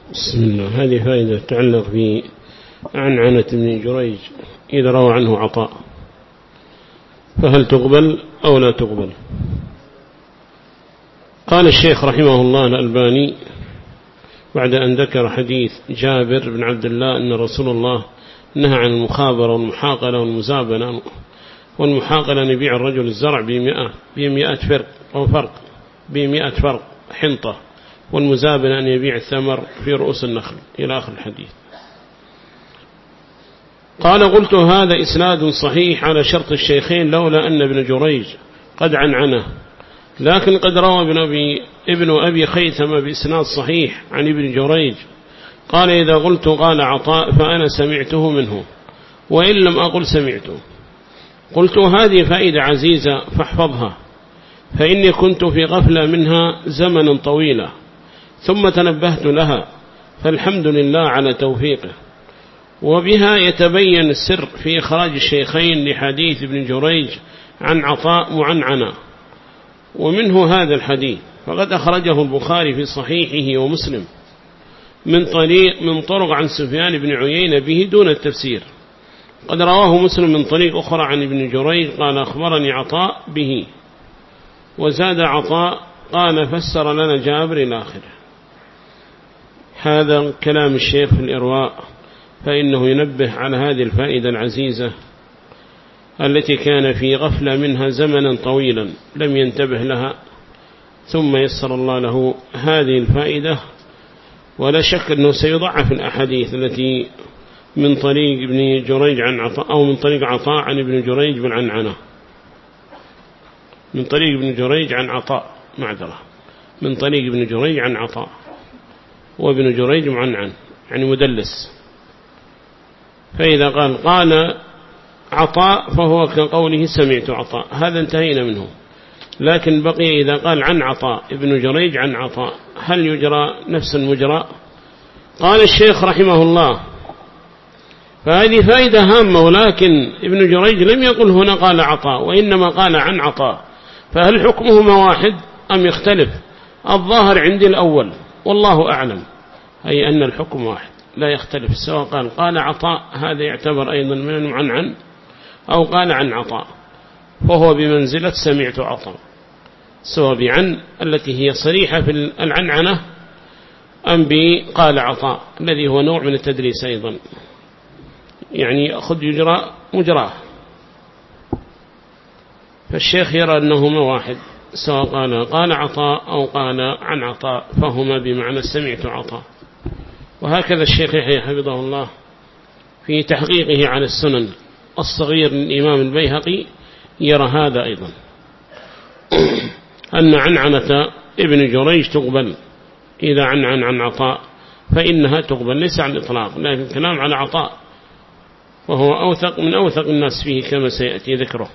بسم الله. هذه فائدة تتعلق بعنعنة ابن جريج إذا روى عنه عطاء، فهل تقبل أو لا تقبل؟ قال الشيخ رحمه الله الألباني بعد أن ذكر حديث جابر بن عبد الله أن رسول الله نهى عن المخابرة والمحاقلة والمزابنة، والمحاقلة أن يبيع الرجل الزرع ب100 فرق أو فرق ب100 فرق حنطة، والمزابنة أن يبيع الثمر في رؤوس النخل إلى آخر الحديث. قال قلت هذا إسناد صحيح على شرط الشيخين لولا أن ابن جريج قد عنعنه، لكن قد روى ابن أبي خيثم بإسناد صحيح عن ابن جريج قال إذا قلت قال عطاء فأنا سمعته منه وإن لم أقل سمعته. قلت هذه فائدة عزيزة فاحفظها، فإني كنت في غفلة منها زمنا طويلا ثم تنبهت لها، فالحمد لله على توفيقه. وبها يتبين السر في إخراج الشيخين لحديث ابن جريج عن عطاء معنعنا، ومنه هذا الحديث فقد أخرجه البخاري في صحيحه ومسلم من طرق عن سفيان بن عيينة به دون التفسير. قد رواه مسلم من طريق أخرى عن ابن جريج قال أخبرني عطاء به، وزاد عطاء قال فسر لنا جابر إلى آخره. هذا كلام الشيخ في الإرواء، فإنه ينبه على هذه الفائدة العزيزة التي كان في غفلة منها زمنا طويلا لم ينتبه لها، ثم يسر الله له هذه الفائدة. ولا شك أنه سيضعف الأحاديث التي من طريق ابن جريج عن عطاء، أو من طريق عطاء عن ابن جريج بالعنعنة، من طريق ابن جريج عن عطاء معذرة، من طريق ابن جريج عن عطاء، وابن جريج معنعن يعني مدلس. فإذا قال عطاء فهو كقوله سمعت عطاء، هذا انتهينا منه. لكن بقي إذا قال عن عطاء ابن جريج عن عطاء هل يجرى نفس المجرى؟ قال الشيخ رحمه الله فهذه فائدة هامة، ولكن ابن جريج لم يقل هنا قال عطاء وإنما قال عن عطاء، فهل حكمهما واحد أم يختلف؟ الظاهر عندي الأول والله أعلم، أي أن الحكم واحد لا يختلف، سواء قال عطاء هذا يعتبر أيضا من المعنعن أو قال عن عطاء، فهو بمنزلة سمعت عطاء، سواء بعن التي هي صريحة في العنعنة أم بقال عطاء الذي هو نوع من التدريس أيضا، يعني يأخذ يجرى مجراه. فالشيخ يرى أنهما واحد، سواء قال عطاء أو قال عن عطاء فهما بمعنى سمعت عطاء. وهكذا الشيخ يحيى حفظه الله في تحقيقه على السنن الصغير للإمام البيهقي يرى هذا أيضا، أن عنعنة ابن جريج تقبل إذا عن عطاء فإنها تقبل، ليس عن الإطلاق، لكن كلام على عطاء وهو أوثق من أوثق الناس فيه كما سيأتي ذكره.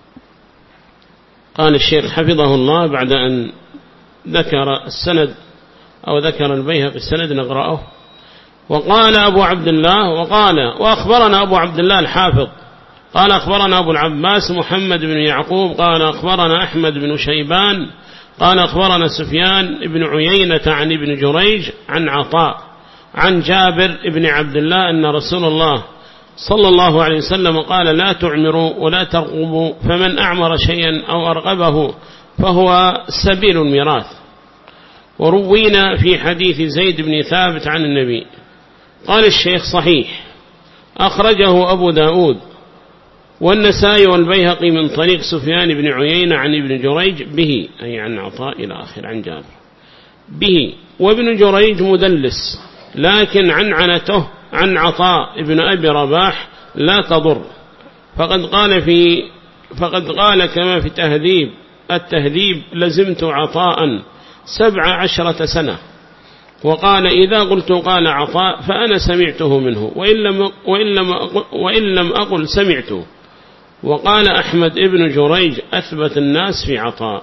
قال الشيخ حفظه الله بعد أن ذكر السند أو ذكر البيهقي السند نقرأه. وقال أبو عبد الله وأخبرنا أبو عبد الله الحافظ قال أخبرنا أبو العباس محمد بن يعقوب قال أخبرنا أحمد بن شيبان قال أخبرنا سفيان بن عيينة عن ابن جريج عن عطاء عن جابر بن عبد الله أن رسول الله صلى الله عليه وسلم قال لا تعمروا ولا ترغبوا، فمن أعمر شيئا أو أرغبه فهو سبيل الميراث. وروينا في حديث زيد بن ثابت عن النبي. قال الشيخ صحيح أخرجه أبو داود والنسائي والبيهقي من طريق سفيان بن عيينة عن ابن جريج به، أي عن عطاء إلى آخر عن جابر به. وابن جريج مدلس، لكن عنعنته عن عطاء ابن أبي رباح لا تضر، فقد قال كما في التهذيب لزمت عطاء 17 سنة، وقال إذا قلت قال عطاء فأنا سمعته منه وإن لم أقل سمعته. وقال أحمد ابن جريج أثبت الناس في عطاء،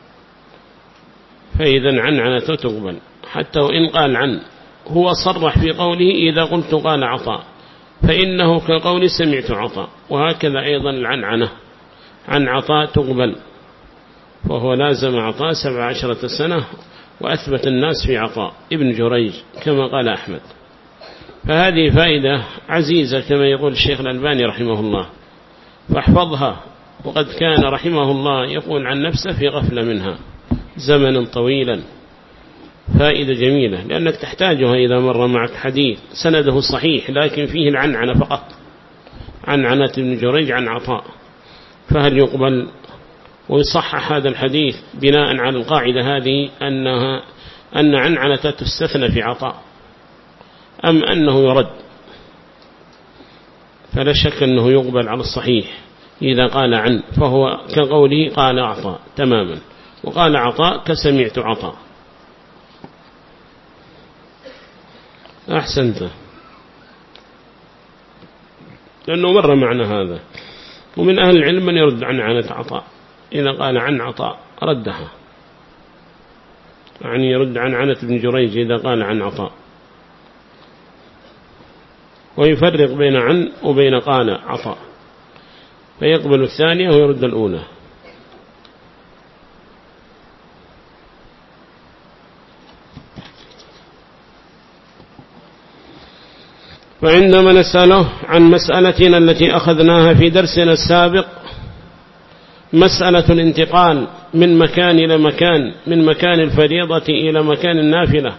فإذا عنعنته تقبل حتى وإن قال عن، هو صرح في قوله إذا قلت قال عطاء فإنه كقول سمعت عطاء. وهكذا أيضا العنعنة عن عطاء تقبل، وهو لازم عطاء 17 سنة وأثبت الناس في عطاء ابن جريج كما قال أحمد. فهذه فائدة عزيزة كما يقول الشيخ الألباني رحمه الله، فاحفظها. وقد كان رحمه الله يقول عن نفسه في غفلة منها زمنا طويلا. فائدة جميلة لأنك تحتاجها إذا مر معك حديث سنده صحيح لكن فيه العنعنة فقط، عنعنة ابن جريج عن عطاء، فهل يقبل ويصحح هذا الحديث بناء على القاعدة هذه أن عنعنة تستثنى في عطاء أم أنه يرد؟ فلا شك أنه يقبل على الصحيح إذا قال عن، فهو كقوله قال عطاء تماما، وقال عطاء كسمعت عطاء. أحسنت، لأنه مر معنا هذا. ومن أهل العلم من يرد عن عنة عطاء، إذا قال عن عطاء ردها، يعني يرد عن عنة ابن جريج إذا قال عن عطاء، ويفرق بين عن وبين قال عطاء، فيقبل الثانية ويرد الأولى. فعندما نسأله عن مسألتنا التي أخذناها في درسنا السابق، مسألة الانتقال من مكان إلى مكان، من مكان الفريضة إلى مكان النافلة.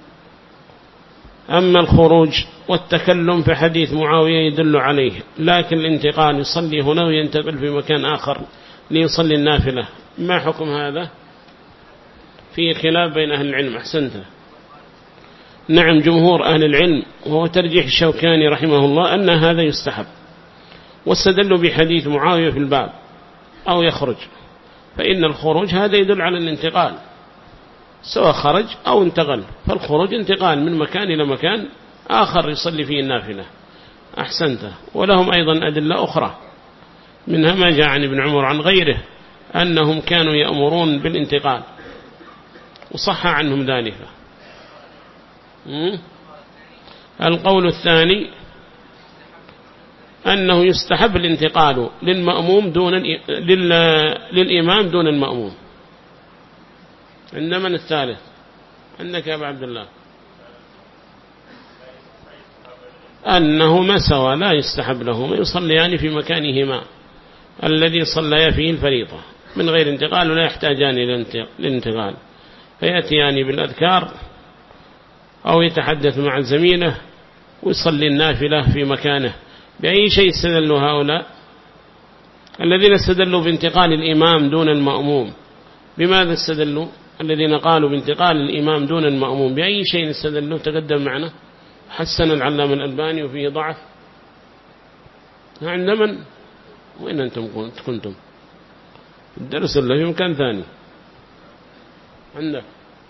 أما الخروج والتكلم فحديث معاوية يدل عليه، لكن الانتقال يصلي هنا وينتقل في مكان آخر ليصلي النافلة، ما حكم هذا؟ في خلاف بين أهل العلم. أحسنت، نعم جمهور أهل العلم وهو ترجيح الشوكاني رحمه الله أن هذا يستحب، واستدلوا بحديث معاوية في الباب أو يخرج، فإن الخروج هذا يدل على الانتقال، سواء خرج أو انتقل، فالخروج انتقال من مكان إلى مكان آخر يصلي فيه النافلة. أحسنت. ولهم أيضا أدلة أخرى، منها ما جاء عن ابن عمر عن غيره أنهم كانوا يأمرون بالانتقال وصح عنهم ذلك. القول الثاني أنه يستحب الانتقال للمأموم للإمام دون المأموم. عندما الثالث عندك يا أبا عبد الله أنه ما سوى، لا يستحب لهما، يصليان في مكانهما الذي صليا فيه الفريضة من غير انتقال، ولا يحتاجان إلى الانتقال، فيأتيان بالأذكار أو يتحدث مع زميله ويصلي النافلة في مكانه. بأي شيء استدلوا هؤلاء الذين استدلوا بانتقال الإمام دون المأموم؟ بماذا استدلوا الذين قالوا بانتقال الإمام دون المأموم؟ بأي شيء استدلوا؟ تقدم معنا حسن العلامة الألباني وفيه ضعف. عند من؟ وين أنتم كنتم؟ الدرس اللي في مكان ثاني. عندك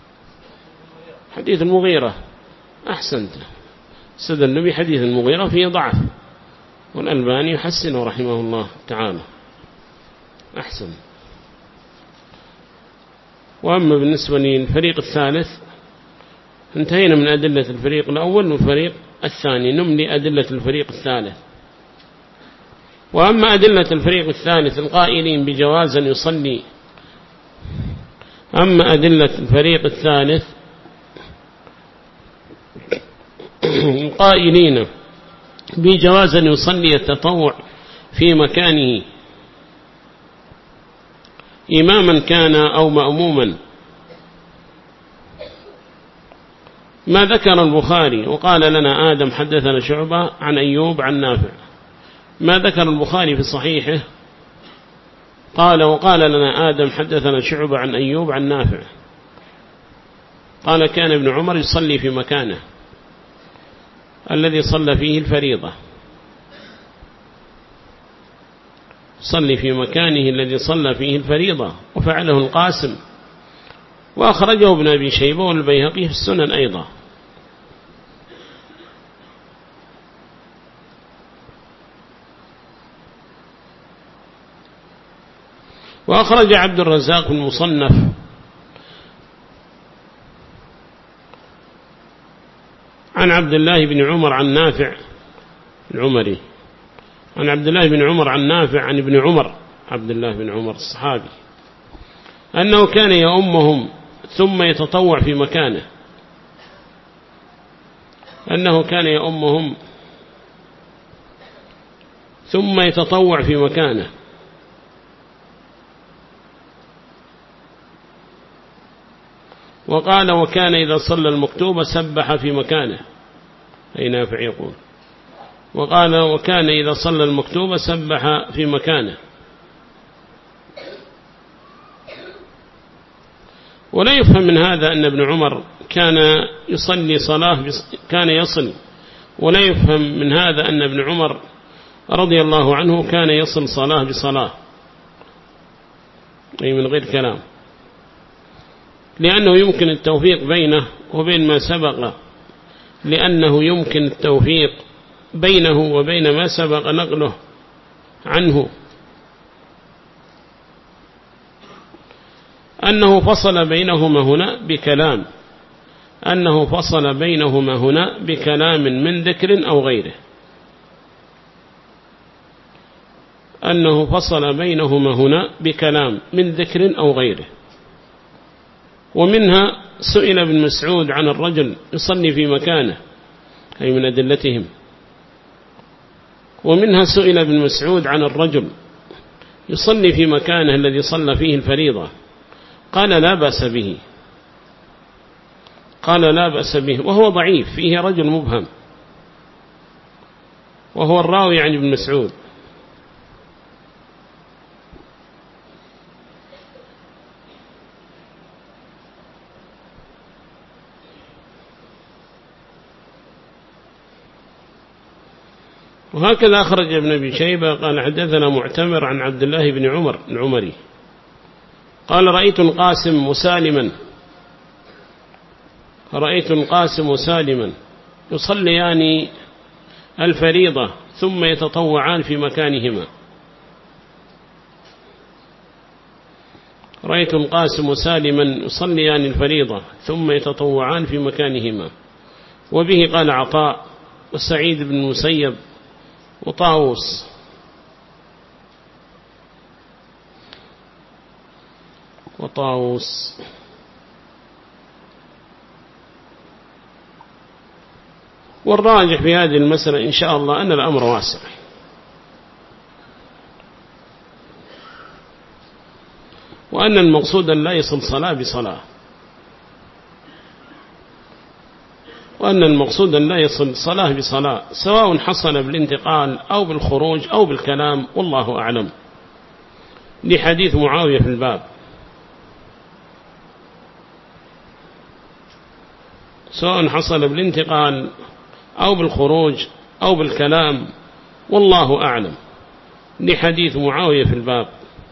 حديث المغيرة. أحسنت، استدلوا بحديث المغيرة فيه ضعف، والألباني يحسنه رحمه الله تعالى. أحسن. وأما بالنسبة للفريق الثالث انتهينا من أدلة الفريق الأول والفريق الثاني، نملي أدلة الفريق الثالث. وأما أدلة الفريق الثالث القائلين بجواز أن يصلي، أما أدلة الفريق الثالث القائلين بجواز أن يصلي التطوع في مكانه إماما كان أو مأموما، ما ذكر البخاري وقال لنا آدم حدثنا شعبة عن أيوب عن نافع، ما ذكر البخاري في صحيحه وقال لنا آدم حدثنا شعبة عن أيوب عن نافع، قال كان ابن عمر يصلي في مكانه الذي صلى فيه الفريضة، صلي في مكانه الذي صلى فيه الفريضة، وفعله القاسم، وأخرجه ابن أبي شيبة والبيهقي في السنن أيضا. وأخرج عبد الرزاق المصنف عن عبد الله بن عمر عن نافع العمري، عن عبد الله بن عمر عن نافع عن ابن عمر عبد الله بن عمر الصحابي أنه كان يؤمهم ثم يتطوع في مكانه، أنه كان يؤمهم ثم يتطوع في مكانه. وقال وكان إذا صلى المكتوبة سبح في مكانه، أي نافع يقول، وقال وكان إذا صلى المكتوبة سبح في مكانه. ولا يفهم من هذا أن ابن عمر كان يصل، ولا يفهم من هذا أن ابن عمر رضي الله عنه كان يصل صلاة بصلاة، أي من غير كلام، لأنه يمكن التوفيق بينه وبين ما سبق، لأنه يمكن التوفيق بينه وبين ما سبق نقله عنه، أنه فصل بينهما هنا بكلام من ذكر أو غيره، أنه فصل بينهما هنا بكلام من ذكر أو غيره. ومنها سئل ابن مسعود عن الرجل يصلي في مكانه، أي من أدلتهم. ومنها سئل ابن مسعود عن الرجل يصلي في مكانه الذي صلى فيه الفريضة، قال لا بأس به، وهو ضعيف، فيه رجل مبهم وهو الراوي عن ابن مسعود. وهكذا أخرج ابن أبي شيبة قال حدثنا معتمر عن عبد الله بن عمر العمري قال رأيت القاسم وسالما يصليان الفريضة ثم يتطوعان في مكانهما. رأيت القاسم وسالما يصليان الفريضة ثم يتطوعان في مكانهما. وبه قال عطاء وسعيد بن المسيب وطاووس. والراجح في هذه المسألة إن شاء الله أن الأمر واسع، وأن المقصود لا يصل صلاة بصلاة، سواء حصل بالانتقال أو بالخروج أو بالكلام، والله أعلم، لحديث معاوية في الباب، سواء حصل بالانتقال أو بالخروج أو بالكلام، والله أعلم، لحديث معاوية في الباب،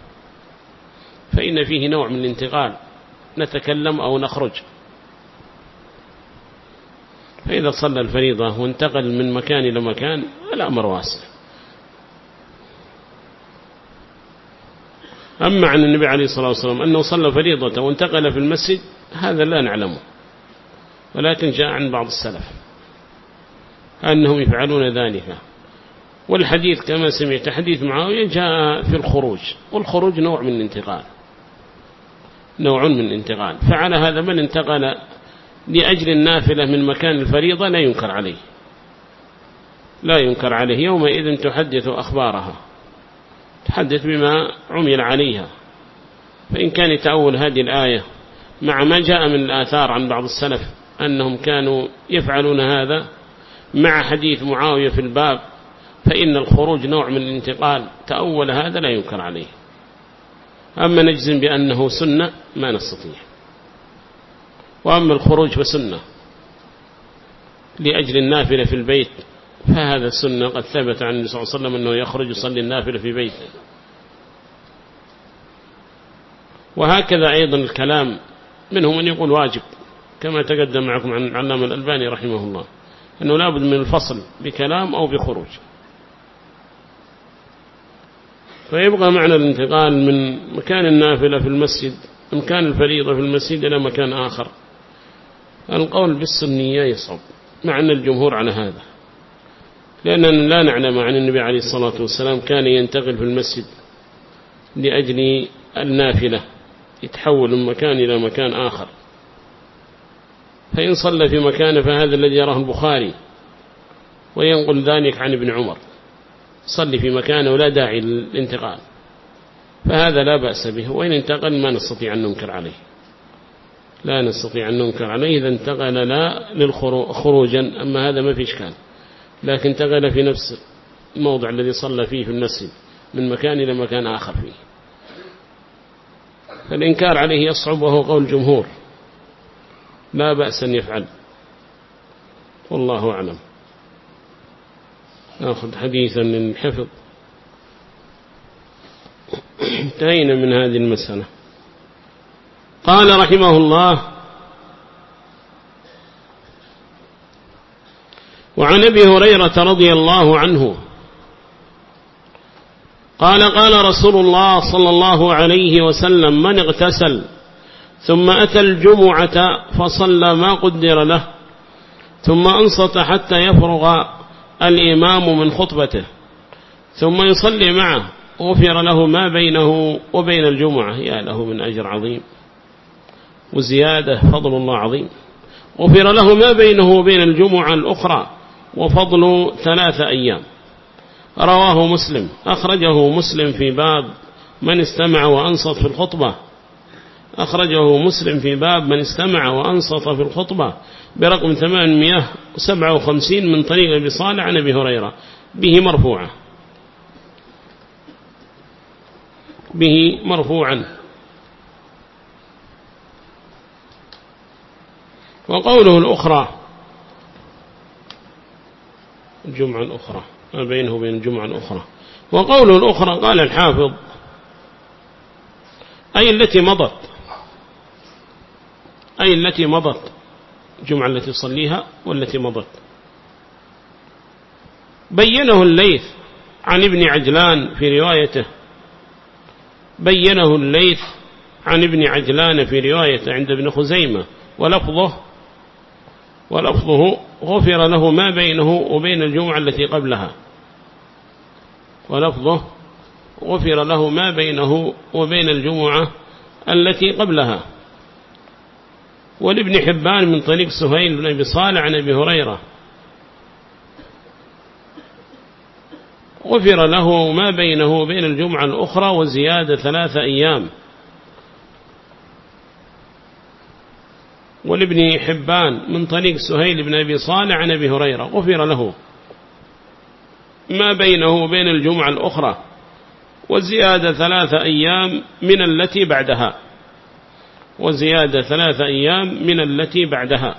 فإن فيه نوع من الانتقال، نتكلم أو نخرج. فإذا صلى الفريضة وانتقل من مكان إلى مكان الأمر واسع. أما عن النبي عليه الصلاة والسلام أنه صلى فريضة وانتقل في المسجد هذا لا نعلمه، ولكن جاء عن بعض السلف أنهم يفعلون ذلك. والحديث كما سمعت حديث معاوية جاء في الخروج، والخروج نوع من الانتقال، فعلى هذا من انتقل لأجل النافلة من مكان الفريضة لا ينكر عليه يومئذ تحدث أخبارها، تحدث بما عمل عليها. فإن كان يتأول هذه الآية مع ما جاء من الآثار عن بعض السلف أنهم كانوا يفعلون هذا مع حديث معاوية في الباب، فإن الخروج نوع من الانتقال، تأول هذا لا ينكر عليه. أما نجزم بأنه سنة ما نستطيع، وأما الخروج فسنة لأجل النافلة في البيت، فهذا سنة قد ثبت عن النبي صلى الله عليه وسلم أنه يخرج يصلي النافلة في بيته. وهكذا أيضا الكلام، منهم من يقول واجب، كما تقدم معكم عن العلامة الألباني رحمه الله أنه لابد من الفصل بكلام أو بخروج. فيبقى معنى الانتقال من مكان النافلة في المسجد، مكان الفريضة في المسجد إلى مكان آخر. القول بالسنية يصعب مع أن الجمهور على هذا، لأننا لا نعلم عن النبي عليه الصلاة والسلام كان ينتقل في المسجد لأجل النافلة، يتحول من مكان إلى مكان آخر، فإن صلى في مكانه فهذا الذي يراه البخاري وينقل ذلك عن ابن عمر، صلي في مكانه ولا داعي للانتقال، فهذا لا بأس به. وإن انتقل ما نستطيع أن ننكر عليه، لا نستطيع أن ننكر عليه إذا انتقل لا خروجا، أما هذا ما في إشكال، لكن انتقل في نفس الموضع الذي صلى فيه في المسجد من مكان إلى مكان آخر فيه، فالإنكار عليه يصعب، وهو قول الجمهور لا بأس أن يفعل، والله أعلم. نأخذ حديثا للحفظ. انتهينا من هذه المسألة. قال رحمه الله: وعن أبي هريرة رضي الله عنه قال: قال رسول الله صلى الله عليه وسلم: من اغتسل ثم أتى الجمعة فصلى ما قدر له ثم أنصت حتى يفرغ الإمام من خطبته ثم يصلي معه غفر له ما بينه وبين الجمعة. يا له من أجر عظيم وزيادة، فضل الله عظيم. غفر له ما بينه وبين الجمعة الأخرى وفضل 3 أيام. رواه مسلم، أخرجه مسلم في باب من استمع وأنصت في الخطبة، أخرجه مسلم في باب من استمع وأنصت في الخطبة برقم 857 من طريق أبي صالح عن أبي هريرة به مرفوعا، به مرفوعا. وقوله الأخرى الجمعة الأخرى ما بينه وبين الجمعة الأخرى. وقوله الأخرى قال الحافظ أي التي مضت، أي التي مضت، الجمعة التي صليها والتي مضت. بينه الليث عن ابن عجلان في روايته، بينه الليث عن ابن عجلان في روايته عند ابن خزيمة، ولفظه غفر له ما بينه وبين الجمعة التي قبلها، ولفظه غفر له ما بينه وبين الجمعة التي قبلها. ولابن حبان من طريق سهيل بن أبي صالح عن أبي هريرة غفر له ما بينه وبين الجمعة الأخرى وزيادة 3 أيام. ولابن حبان من طريق سهيل بن أبي صالح عن أبي هريرة غفر له ما بينه وبين الجمعة الأخرى وزيادة 3 أيام من التي بعدها، وزيادة 3 أيام من التي بعدها،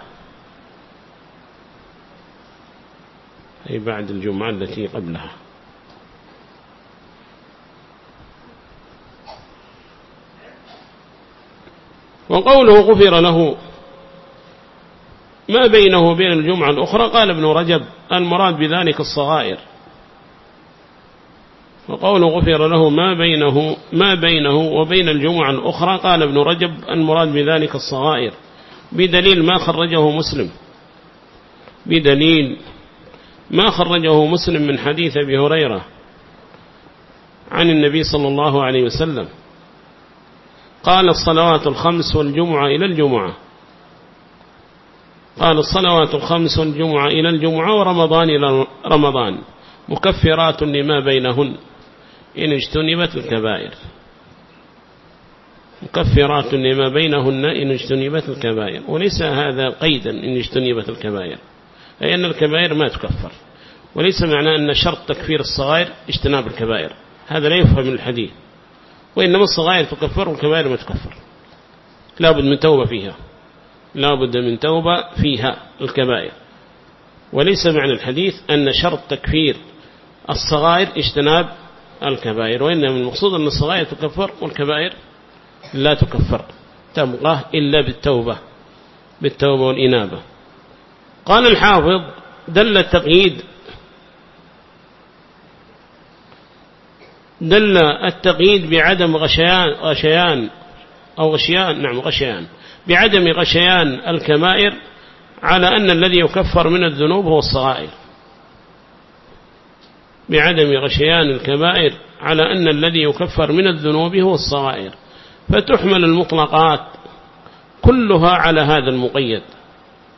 أي بعد الجمعة التي قبلها. وقوله غفر له ما بينه وبين الجمعة الأخرى قال ابن رجب المراد بذلك الصغائر. وقوله غفر له ما بينه وبين الجمعة الأخرى قال ابن رجب المراد بذلك الصغائر، بدليل ما خرجه مسلم، بدليل ما خرجه مسلم من حديث أبي هريرة عن النبي صلى الله عليه وسلم قال: الصلوات الخمس والجمعة إلى الجمعة، قال: الصلوات الخمس والجمعة إلى الجمعة ورمضان إلى رمضان مكفرات لما بينهن إن اجتنبت الكبائر، مكفرات لما بينهن إن اجتنبت الكبائر. وليس هذا قيدا إن اجتنبت الكبائر، أي أن الكبائر ما تكفر، وليس معنى أن شرط تكفير الصغائر اجتناب الكبائر، هذا لا يفهم من الحديث، وإنما الصغائر تكفر والكبائر ما تكفر، لا بد من توبة فيها، لا بد من توبة فيها الكبائر. وليس معنى الحديث أن شرط تكفير الصغائر اجتناب الكبائر، وإنما المقصود أن الصغائر تكفر والكبائر لا تكفر، تبقى إلا بالتوبة والإنابة. قال الحافظ: دل التقييد بعدم غشيان بعدم غشيان الكبائر على أن الذي يكفر من الذنوب هو الصغائر، بعدم غشيان الكبائر على أن الذي يكفر من الذنوب هو الصغائر، فتحمل المطلقات كلها على هذا المقيد،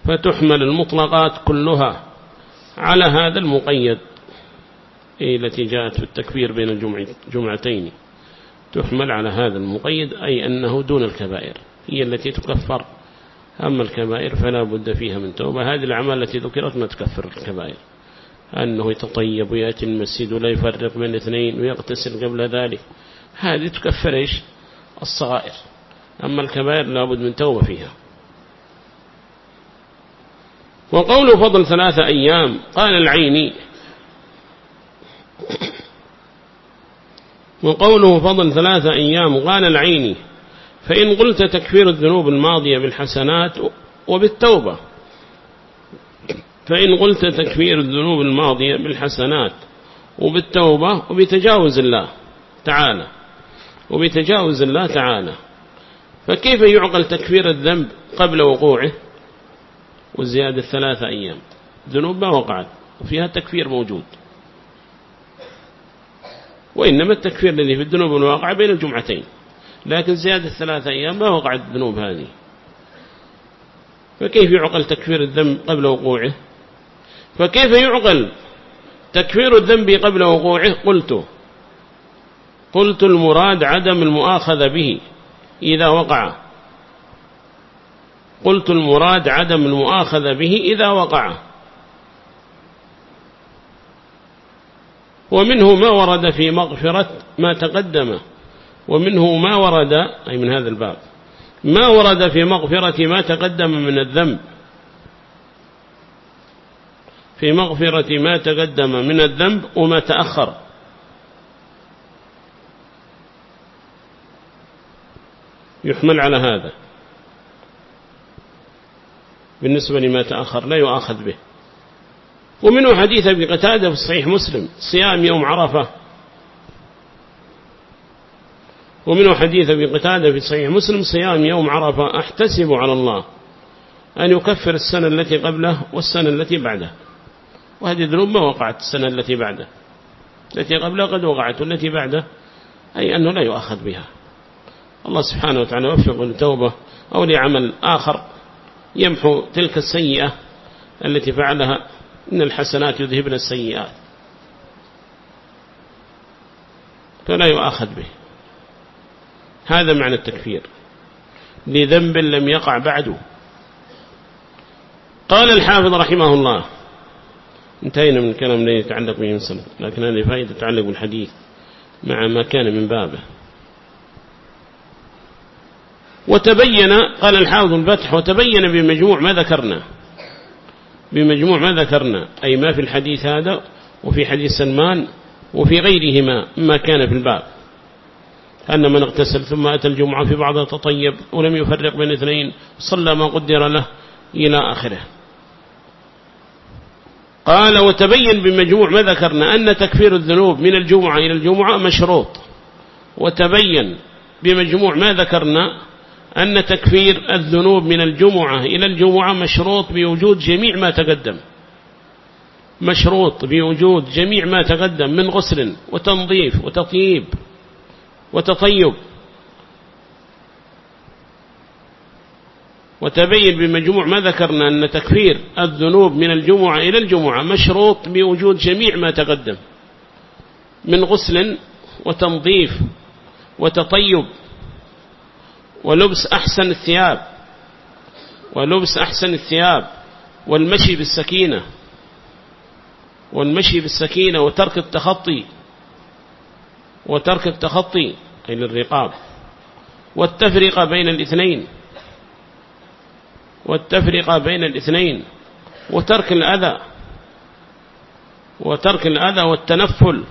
فتحمل المطلقات كلها على هذا المقيد التي جاءت في التكفير بين الجمعتين، تحمل على هذا المقيد، أي أنه دون الكبائر هي التي تكفر، أما الكبائر فلا بد فيها من توبة. هذه الأعمال التي ذكرت ما تكفر الكبائر، أنه يتطيب ويأتي المسجد ولا يفرق بين اثنين ويغتسل قبل ذلك، هذه تكفر إيش؟ الصغائر. أما الكبائر لا بد من توبة فيها. وقول فضل 3 أيام قال العيني، وقوله فضل 3 أيام قال العيني: فإن قلت تكفير الذنوب الماضية بالحسنات وبالتوبة، فإن قلت تكفير الذنوب الماضية بالحسنات وبالتوبة وبتجاوز الله تعالى، وبتجاوز الله تعالى، فكيف يعقل تكفير الذنب قبل وقوعه وزيادة 3 أيام؟ ذنوب ما وقعت وفيها تكفير موجود، وإنما التكفير الذي في الذنوب الواقع بين الجمعتين، لكن زيادة 3 أيام ما وقعت الذنوب هذه، فكيف يعقل تكفير الذنب قبل وقوعه؟ فكيف يعقل تكفير الذنب قبل وقوعه؟ قلت المراد عدم المؤاخذة به إذا وقع، قلت المراد عدم المؤاخذة به إذا وقع. ومنه ما ورد في مغفرة ما تقدم، ومنه ما ورد، أي من هذا الباب، ما ورد في مغفرة ما تقدم من الذنب، في مغفرة ما تقدم من الذنب وما تأخر. يحمل على هذا بالنسبة لما تأخر لا يؤاخذ به. ومنه حديث أبي قتادة في صحيح مسلم صيام يوم عرفة، ومنه حديث أبي قتادة في صحيح مسلم صيام يوم عرفة أحتسب على الله أن يكفر السنة التي قبله والسنة التي بعده. وهذه ذنوب ما وقعت السنة التي بعده، التي قبله قد وقعت، والتي بعده أي أنه لا يؤاخذ بها. الله سبحانه وتعالى وفق لتوبة أو لعمل آخر يمحو تلك السيئة التي فعلها، إن الحسنات يذهبن السيئات، فلا يؤاخذ به. هذا معنى التكفير لذنب لم يقع بعده. قال الحافظ رحمه الله، انتهينا من الكلام الذي يتعلق به مسلم، لكن هذه فائدة تتعلق بالحديث مع ما كان من بابه. وتبين، قال الحافظ الفتح، وتبين بمجموع ما ذكرنا، بمجموع ما ذكرنا، أي ما في الحديث هذا وفي حديث سلمان وفي غيرهما ما كان في الباب، أن من اغتسل ثم أتى الجمعة في بعضها تطيب ولم يفرق بين اثنين صلى ما قدر له إلى آخره. قال وتبين بمجموع ما ذكرنا أن تكفير الذنوب من الجمعة إلى الجمعة مشروط. وتبين بمجموع ما ذكرنا أن تكفير الذنوب من الجمعة إلى الجمعة مشروط بوجود جميع ما تقدم، مشروط بوجود جميع ما تقدم من غسل وتنظيف وتطيب وتطيب. وتبين بمجموع ما ذكرنا أن تكفير الذنوب من الجمعة إلى الجمعة مشروط بوجود جميع ما تقدم من غسل وتنظيف وتطيب ولبس أحسن الثياب، ولبس أحسن الثياب، والمشي بالسكينة، والمشي بالسكينة، وترك التخطي، وترك التخطي أي للرقاب، والتفرقة بين الاثنين، والتفرقة بين الاثنين، وترك الأذى، وترك الأذى، والتنفل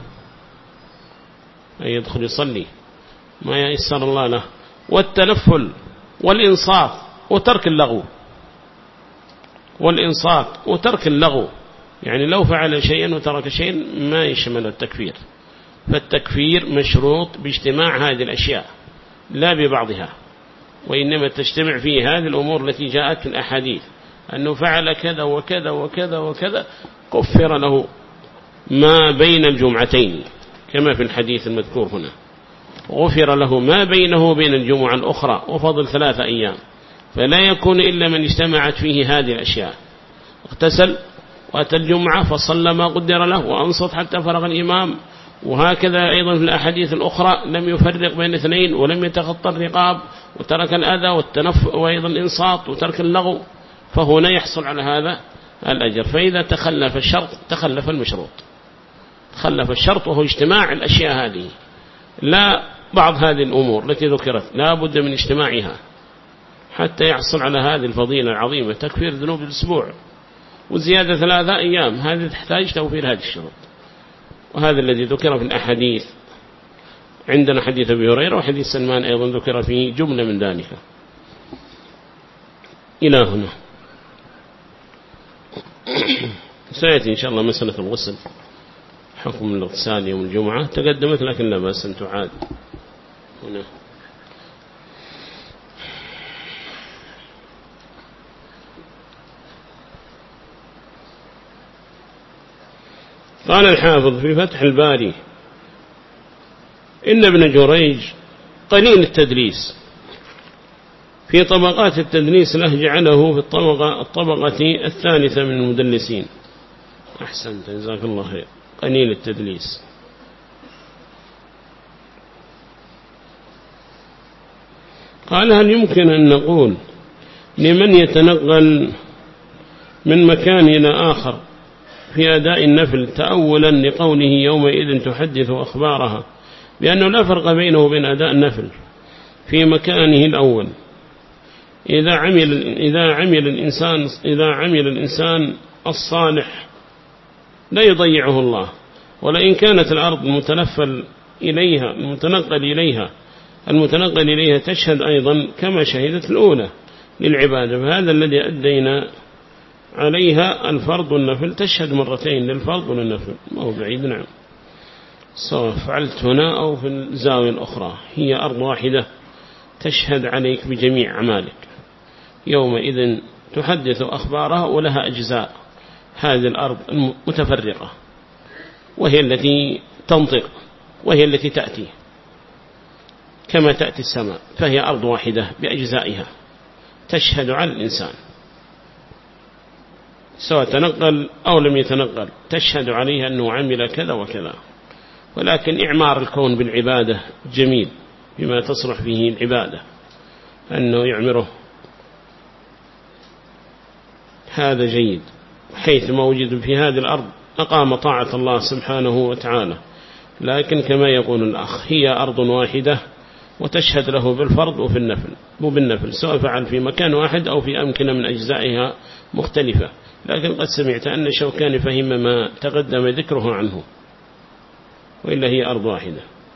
أي يدخل يصلي ما ييسر الله له، والتنفل، والإنصاف، وترك اللغو، والإنصاف وترك اللغو، يعني لو فعل شيئا وترك شيئا ما يشمل التكفير. فالتكفير مشروط باجتماع هذه الأشياء لا ببعضها، وإنما تجتمع فيه هذه الأمور التي جاءت في الأحاديث، أنه فعل كذا وكذا وكذا وكذا كفر له ما بين الجمعتين، كما في الحديث المذكور هنا، غفر له ما بينه وبين الجمعة الأخرى، وفضل 3 أيام. فلا يكون إلا من اجتمعت فيه هذه الأشياء. اغتسل وأتى الجمعة فصلى ما قدر له وأنصت حتى فرغ الإمام. وهكذا أيضا في الأحاديث الأخرى لم يفرق بين اثنين ولم يتخطى الرقاب وترك الأذى وأيضا الإنصات وترك اللغو، فهنا يحصل على هذا الأجر. فإذا تخلف الشرط تخلف المشروط، تخلف الشرط وهو اجتماع الأشياء هذه، لا بعض هذه الأمور التي ذكرت لا بد من اجتماعها حتى يحصل على هذه الفضيلة العظيمة تكفير ذنوب الأسبوع. وزيادة 3 أيام هذه تحتاج توفير هذه الشروط. وهذا الذي ذكر في الأحاديث، عندنا حديث أبي هريرة وحديث سلمان أيضا ذكر فيه جملة من ذلك. إلى هنا سيأتي إن شاء الله مسألة الغسل، حكم الاغتسال يوم الجمعة تقدمت لكن لا بأس أن تعاد هنا. قال الحافظ في فتح الباري: إن ابن جريج قليل التدليس، في طبقات التدليس له جعله في الطبقة الثالثة من المدلسين. أحسنت جزاك الله خير. قليل التدليس. قال: هل يمكن أن نقول لمن يتنقل من مكان إلى آخر في أداء النفل تأولا لقوله يومئذ تحدث أخبارها بأنه لا فرق بينه وبين أداء النفل في مكانه الأول إذا عمل الإنسان الصالح لا يضيعه الله، ولئن كانت الأرض المتنقل إليها تشهد أيضا كما شهدت الأولى للعبادة، فهذا الذي أدينا عليها الفرض والنفل تشهد مرتين للفرض وللنفل، ما هو بعيد. نعم، سواء فعلت هنا أو في الزاوية الأخرى هي أرض واحدة تشهد عليك بجميع أعمالك. يومئذ تحدث أخبارها ولها أجزاء، هذه الأرض المتفرقة وهي التي تنطق وهي التي تأتي كما تأتي السماء، فهي أرض واحدة بأجزائها تشهد على الإنسان سواء تنقل أو لم يتنقل، تشهد عليها أنه عمل كذا وكذا. ولكن إعمار الكون بالعبادة جميل بما تصلح فيه العبادة، أنه يعمره هذا جيد، حيث موجود في هذه الأرض أقام طاعة الله سبحانه وتعالى. لكن كما يقول الأخ هي أرض واحدة وتشهد له بالفرض وفي النفل وبالنفل، سواء فعل في مكان واحد أو في أمكنة من أجزائها مختلفة. لكن قد سمعت أن الشوكاني فهم ما تقدم ذكره عنه، وإلا هي أرض واحدة.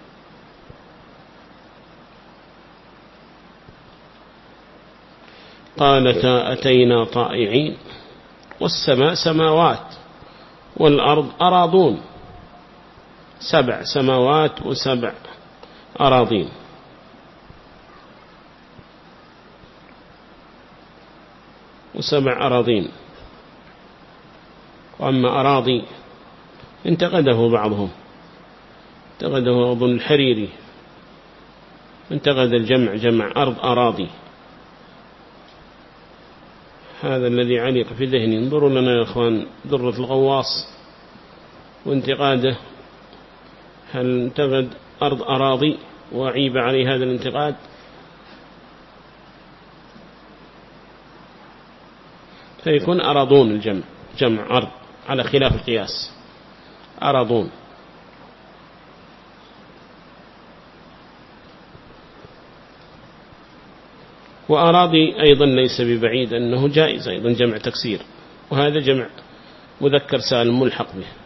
قالتا أتينا طائعين، والسماء سماوات والأرض أراضون، 7 سماوات و7 أراضين. و7 أراضين. وأما أراضي انتقده بعضهم، انتقده أظن الحريري، انتقد الجمع جمع أرض أراضي. هذا الذي علق في ذهني. انظروا لنا يا أخوان درة الغواص وانتقاده، هل انتقد أرض أراضي وعيب عليه هذا الانتقاد؟ فيكون أراضون الجمع، جمع أرض على خلاف القياس، أراضون. وأراضي أيضا ليس ببعيد أنه جائز أيضا جمع تكسير، وهذا جمع مذكر سالم ملحق به.